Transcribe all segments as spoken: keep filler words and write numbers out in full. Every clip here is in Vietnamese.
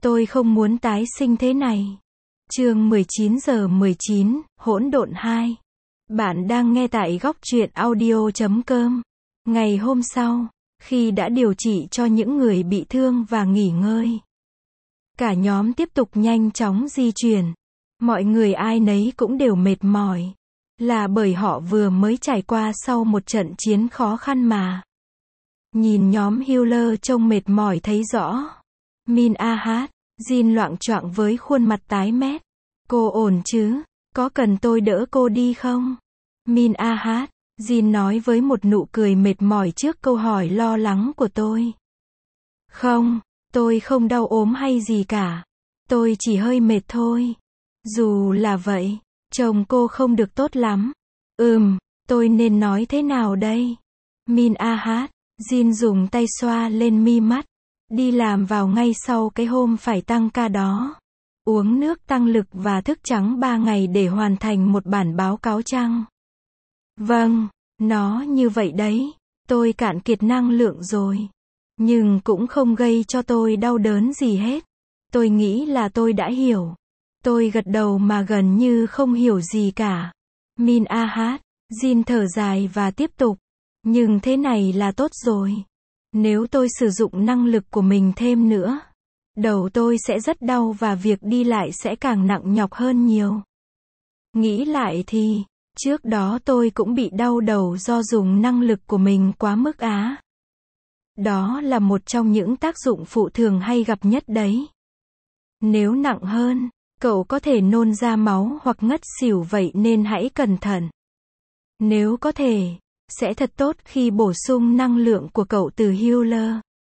Tôi không muốn tái sinh thế này. Chương mười chín giờ mười chín, hỗn độn hai. Bạn đang nghe tại góc truyện audio chấm com. Ngày hôm sau, khi đã điều trị cho những người bị thương và nghỉ ngơi, cả nhóm tiếp tục nhanh chóng di chuyển. Mọi người ai nấy cũng đều mệt mỏi. Là bởi họ vừa mới trải qua sau một trận chiến khó khăn mà. Nhìn nhóm healer trông mệt mỏi thấy rõ. Min a hát, Jin loạng choạng với khuôn mặt tái mét. Cô ổn chứ? Có cần tôi đỡ cô đi không? Min a hát, Jin nói với một nụ cười mệt mỏi trước câu hỏi lo lắng của tôi. Không, tôi không đau ốm hay gì cả. Tôi chỉ hơi mệt thôi. Dù là vậy, chồng cô không được tốt lắm. Ừm, tôi nên nói thế nào đây? Min a hát, Jin dùng tay xoa lên mi mắt. Đi làm vào ngay sau cái hôm phải tăng ca đó. Uống nước tăng lực và thức trắng ba ngày để hoàn thành một bản báo cáo chăng? Vâng, nó như vậy đấy. Tôi cạn kiệt năng lượng rồi. Nhưng cũng không gây cho tôi đau đớn gì hết. Tôi nghĩ là tôi đã hiểu. Tôi gật đầu mà gần như không hiểu gì cả. Min a hát, Jin thở dài và tiếp tục. Nhưng thế này là tốt rồi. Nếu tôi sử dụng năng lực của mình thêm nữa, đầu tôi sẽ rất đau và việc đi lại sẽ càng nặng nhọc hơn nhiều. Nghĩ lại thì, trước đó tôi cũng bị đau đầu do dùng năng lực của mình quá mức á. Đó là một trong những tác dụng phụ thường hay gặp nhất đấy. Nếu nặng hơn, cậu có thể nôn ra máu hoặc ngất xỉu, vậy nên hãy cẩn thận. Nếu có thể, sẽ thật tốt khi bổ sung năng lượng của cậu từ healer.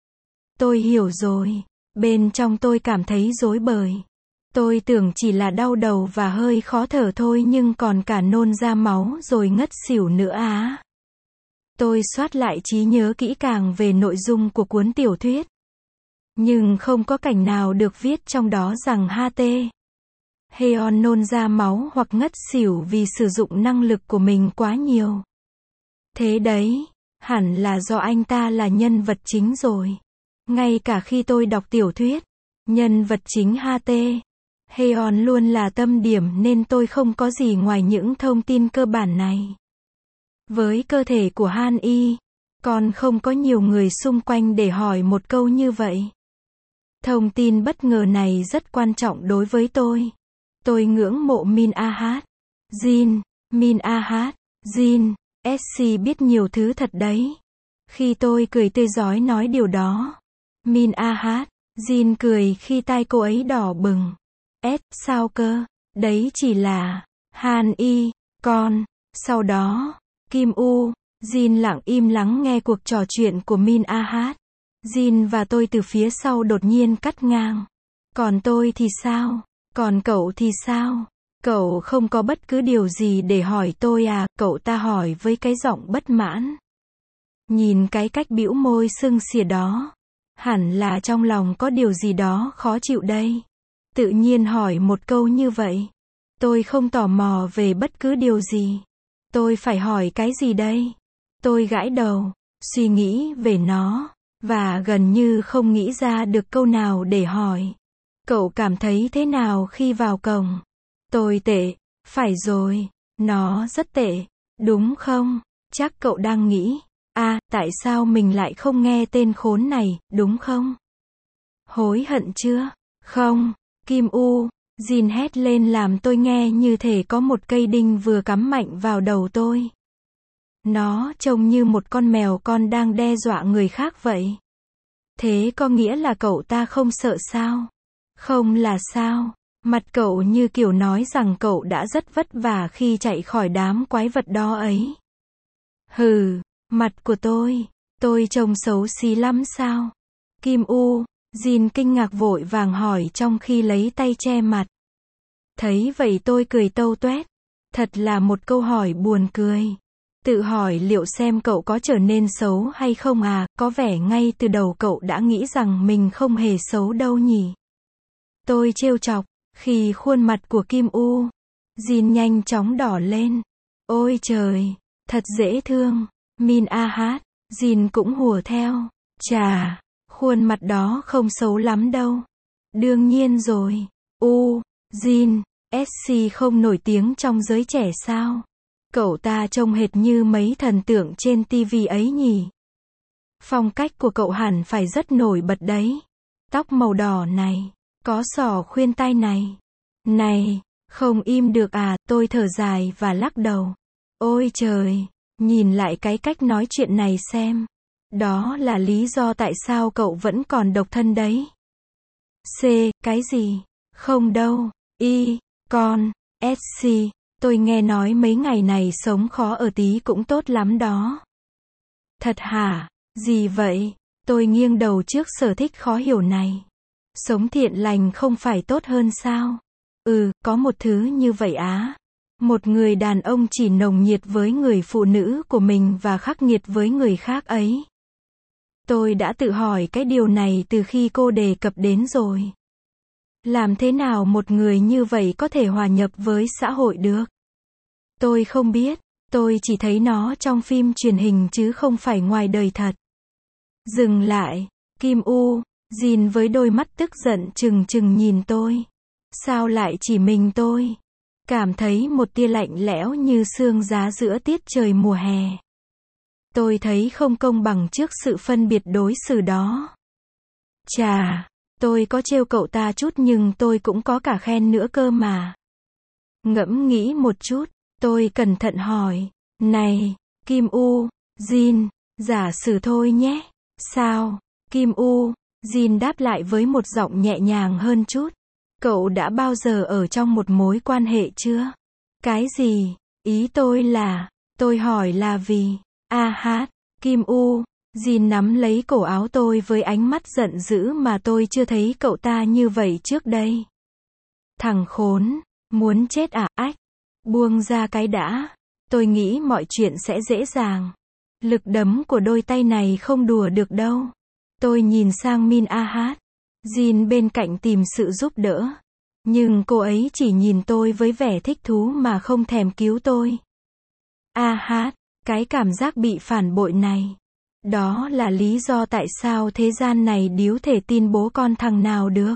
Tôi hiểu rồi. Bên trong tôi cảm thấy rối bời. Tôi tưởng chỉ là đau đầu và hơi khó thở thôi nhưng còn cả nôn ra máu rồi ngất xỉu nữa á. Tôi soát lại trí nhớ kỹ càng về nội dung của cuốn tiểu thuyết. Nhưng không có cảnh nào được viết trong đó rằng hát tê. Heon nôn ra máu hoặc ngất xỉu vì sử dụng năng lực của mình quá nhiều. Thế đấy, hẳn là do anh ta là nhân vật chính rồi. Ngay cả khi tôi đọc tiểu thuyết, nhân vật chính hát tê, Heon luôn là tâm điểm nên tôi không có gì ngoài những thông tin cơ bản này. Với cơ thể của Han Y, còn không có nhiều người xung quanh để hỏi một câu như vậy. Thông tin bất ngờ này rất quan trọng đối với tôi. Tôi ngưỡng mộ Min a hát. Jin, Min a hát, Jin, ét xê biết nhiều thứ thật đấy. Khi tôi cười tươi rói nói điều đó. Min a hát, Jin cười khi tai cô ấy đỏ bừng. S, sao cơ? Đấy chỉ là Han Y, con. Sau đó, Kim U, Jin lặng im lắng nghe cuộc trò chuyện của Min a hát. Jin và tôi từ phía sau đột nhiên cắt ngang. Còn tôi thì sao? Còn cậu thì sao? Cậu không có bất cứ điều gì để hỏi tôi à? Cậu ta hỏi với cái giọng bất mãn. Nhìn cái cách bĩu môi sưng xìa đó. Hẳn là trong lòng có điều gì đó khó chịu đây. Tự nhiên hỏi một câu như vậy. Tôi không tò mò về bất cứ điều gì. Tôi phải hỏi cái gì đây? Tôi gãi đầu, suy nghĩ về nó, và gần như không nghĩ ra được câu nào để hỏi. Cậu cảm thấy thế nào khi vào cổng? Tôi tệ, phải rồi, nó rất tệ, đúng không? Chắc cậu đang nghĩ, à, tại sao mình lại không nghe tên khốn này, đúng không? Hối hận chưa? Không, Kim U, Jin hét lên làm tôi nghe như thể có một cây đinh vừa cắm mạnh vào đầu tôi. Nó trông như một con mèo con đang đe dọa người khác vậy. Thế có nghĩa là cậu ta không sợ sao? Không là sao? Mặt cậu như kiểu nói rằng cậu đã rất vất vả khi chạy khỏi đám quái vật đó ấy. Hừ, mặt của tôi, tôi trông xấu xí lắm sao? Kim U, Jin kinh ngạc vội vàng hỏi trong khi lấy tay che mặt. Thấy vậy tôi cười tâu tuét. Thật là một câu hỏi buồn cười. Tự hỏi liệu xem cậu có trở nên xấu hay không à? Có vẻ ngay từ đầu cậu đã nghĩ rằng mình không hề xấu đâu nhỉ? Tôi trêu chọc. Khi khuôn mặt của Kim U, Jin nhanh chóng đỏ lên. Ôi trời, thật dễ thương. Min a hát, Jin cũng hùa theo. Chà, khuôn mặt đó không xấu lắm đâu. Đương nhiên rồi. U, Jin, ét xê không nổi tiếng trong giới trẻ sao? Cậu ta trông hệt như mấy thần tượng trên ti vi ấy nhỉ? Phong cách của cậu hẳn phải rất nổi bật đấy. Tóc màu đỏ này, có sỏ khuyên tai này. Này, không im được à, tôi thở dài và lắc đầu. Ôi trời, nhìn lại cái cách nói chuyện này xem. Đó là lý do tại sao cậu vẫn còn độc thân đấy. C, cái gì? Không đâu. Y, con, ét xê, tôi nghe nói mấy ngày này sống khó ở tí cũng tốt lắm đó. Thật hả? Gì vậy? Tôi nghiêng đầu trước sở thích khó hiểu này. Sống thiện lành không phải tốt hơn sao? Ừ, có một thứ như vậy á. Một người đàn ông chỉ nồng nhiệt với người phụ nữ của mình và khắc nghiệt với người khác ấy. Tôi đã tự hỏi cái điều này từ khi cô đề cập đến rồi. Làm thế nào một người như vậy có thể hòa nhập với xã hội được? Tôi không biết, tôi chỉ thấy nó trong phim truyền hình chứ không phải ngoài đời thật. Dừng lại, Kim U, Jin với đôi mắt tức giận trừng trừng nhìn tôi. Sao lại chỉ mình tôi? Cảm thấy một tia lạnh lẽo như sương giá giữa tiết trời mùa hè. Tôi thấy không công bằng trước sự phân biệt đối xử đó. Chà, tôi có trêu cậu ta chút nhưng tôi cũng có cả khen nữa cơ mà. Ngẫm nghĩ một chút, tôi cẩn thận hỏi. Này, Kim U, Jin, giả sử thôi nhé. Sao? Kim U, Jin đáp lại với một giọng nhẹ nhàng hơn chút. Cậu đã bao giờ ở trong một mối quan hệ chưa? Cái gì? Ý tôi là, tôi hỏi là vì, a hát, Kim U, Jin nắm lấy cổ áo tôi với ánh mắt giận dữ mà tôi chưa thấy cậu ta như vậy trước đây. Thằng khốn, muốn chết à, ách, buông ra cái đã, tôi nghĩ mọi chuyện sẽ dễ dàng. Lực đấm của đôi tay này không đùa được đâu. Tôi nhìn sang Min a hát. Jin bên cạnh tìm sự giúp đỡ. Nhưng cô ấy chỉ nhìn tôi với vẻ thích thú mà không thèm cứu tôi. A hát, cái cảm giác bị phản bội này. Đó là lý do tại sao thế gian này điếu thể tin bố con thằng nào được.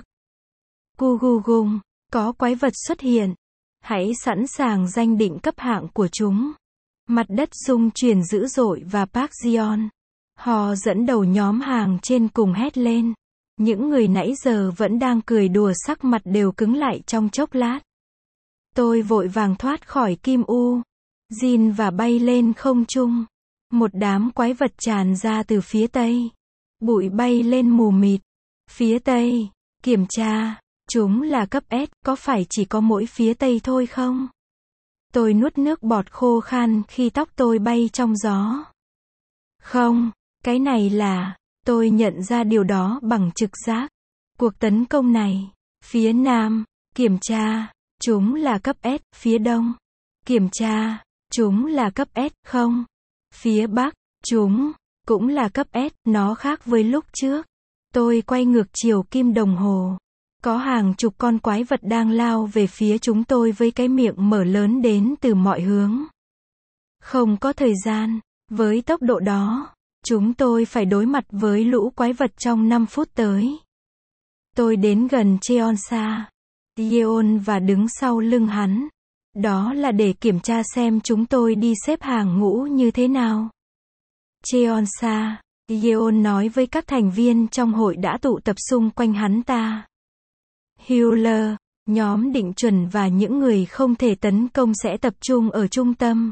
Gu gu gung, có quái vật xuất hiện. Hãy sẵn sàng danh định cấp hạng của chúng. Mặt đất rung chuyển dữ dội và Park Ji-on, họ dẫn đầu nhóm hàng trên cùng hét lên. Những người nãy giờ vẫn đang cười đùa sắc mặt đều cứng lại trong chốc lát. Tôi vội vàng thoát khỏi Kim U, Jin và bay lên không trung. Một đám quái vật tràn ra từ phía tây. Bụi bay lên mù mịt. Phía tây, kiểm tra, chúng là cấp S, có phải chỉ có mỗi phía tây thôi không? Tôi nuốt nước bọt khô khan khi tóc tôi bay trong gió. Không, cái này là, tôi nhận ra điều đó bằng trực giác. Cuộc tấn công này, phía nam, kiểm tra, chúng là cấp S, phía đông, kiểm tra, chúng là cấp S, không. Phía bắc, chúng, cũng là cấp S, nó khác với lúc trước. Tôi quay ngược chiều kim đồng hồ. Có hàng chục con quái vật đang lao về phía chúng tôi với cái miệng mở lớn đến từ mọi hướng. Không có thời gian, với tốc độ đó, chúng tôi phải đối mặt với lũ quái vật trong năm phút tới. Tôi đến gần Cheonsa, Yeon và đứng sau lưng hắn. Đó là để kiểm tra xem chúng tôi đi xếp hàng ngũ như thế nào. Cheonsa, Yeon nói với các thành viên trong hội đã tụ tập xung quanh hắn ta. Healer, nhóm định chuẩn và những người không thể tấn công sẽ tập trung ở trung tâm.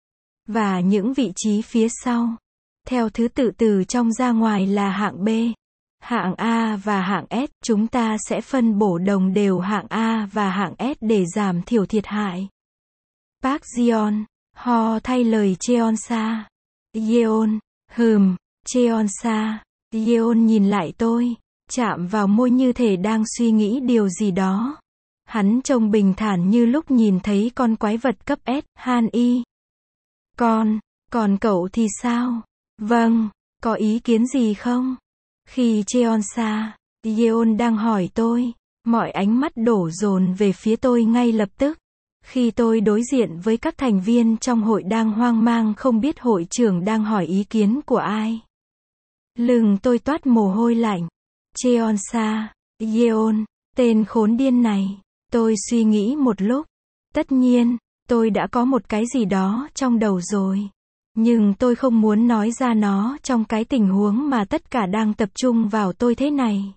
Và những vị trí phía sau. Theo thứ tự từ trong ra ngoài là hạng B, hạng A và hạng S. Chúng ta sẽ phân bổ đồng đều hạng A và hạng S để giảm thiểu thiệt hại. Park Ji-on, ho thay lời Cheonsa. Yeon, hừm, Cheonsa. Yeon nhìn lại tôi, chạm vào môi như thể đang suy nghĩ điều gì đó. Hắn trông bình thản như lúc nhìn thấy con quái vật cấp S, Han Y. Con, còn cậu thì sao? Vâng, có ý kiến gì không? Khi Cheonsa, Yeon đang hỏi tôi, mọi ánh mắt đổ dồn về phía tôi ngay lập tức. Khi tôi đối diện với các thành viên trong hội đang hoang mang không biết hội trưởng đang hỏi ý kiến của ai. Lưng tôi toát mồ hôi lạnh. Cheonsa, Yeon, tên khốn điên này. Tôi suy nghĩ một lúc. Tất nhiên, tôi đã có một cái gì đó trong đầu rồi. Nhưng tôi không muốn nói ra nó trong cái tình huống mà tất cả đang tập trung vào tôi thế này.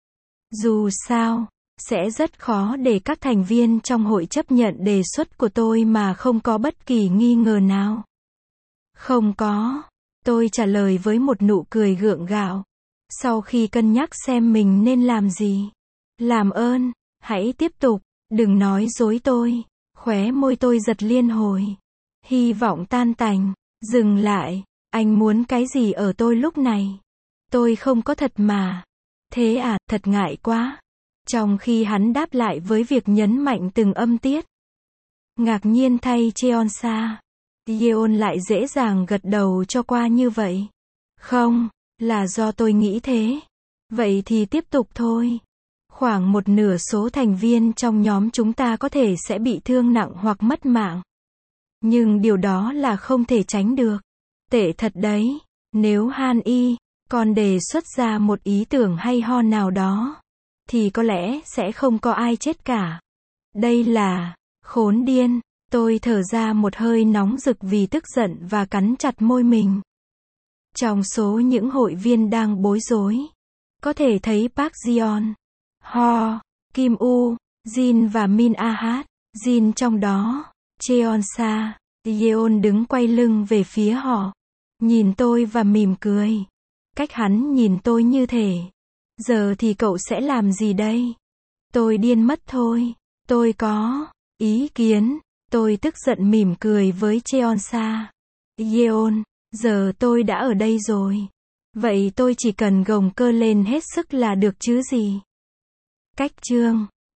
Dù sao, sẽ rất khó để các thành viên trong hội chấp nhận đề xuất của tôi mà không có bất kỳ nghi ngờ nào. Không có. Tôi trả lời với một nụ cười gượng gạo. Sau khi cân nhắc xem mình nên làm gì. Làm ơn, hãy tiếp tục, đừng nói dối tôi. Khóe môi tôi giật liên hồi. Hy vọng tan tành. Dừng lại, anh muốn cái gì ở tôi lúc này? Tôi không có thật mà. Thế à, thật ngại quá. Trong khi hắn đáp lại với việc nhấn mạnh từng âm tiết. Ngạc nhiên thay Cheonsa. Yeon lại dễ dàng gật đầu cho qua như vậy. Không, là do tôi nghĩ thế. Vậy thì tiếp tục thôi. Khoảng một nửa số thành viên trong nhóm chúng ta có thể sẽ bị thương nặng hoặc mất mạng. Nhưng điều đó là không thể tránh được. Tệ thật đấy. Nếu Han Y còn đề xuất ra một ý tưởng hay ho nào đó, thì có lẽ sẽ không có ai chết cả. Đây là khốn điên. Tôi thở ra một hơi nóng rực vì tức giận và cắn chặt môi mình. Trong số những hội viên đang bối rối, có thể thấy Park Jeon, Ho, Kim U, Jin và Min Ah. Jin trong đó, Cheonsa, Yeon đứng quay lưng về phía họ, nhìn tôi và mỉm cười. Cách hắn nhìn tôi như thể, giờ thì cậu sẽ làm gì đây? Tôi điên mất thôi. Tôi có ý kiến. Tôi tức giận mỉm cười với Cheonsa. Yeon, giờ tôi đã ở đây rồi. Vậy tôi chỉ cần gồng cơ lên hết sức là được chứ gì? Cách chương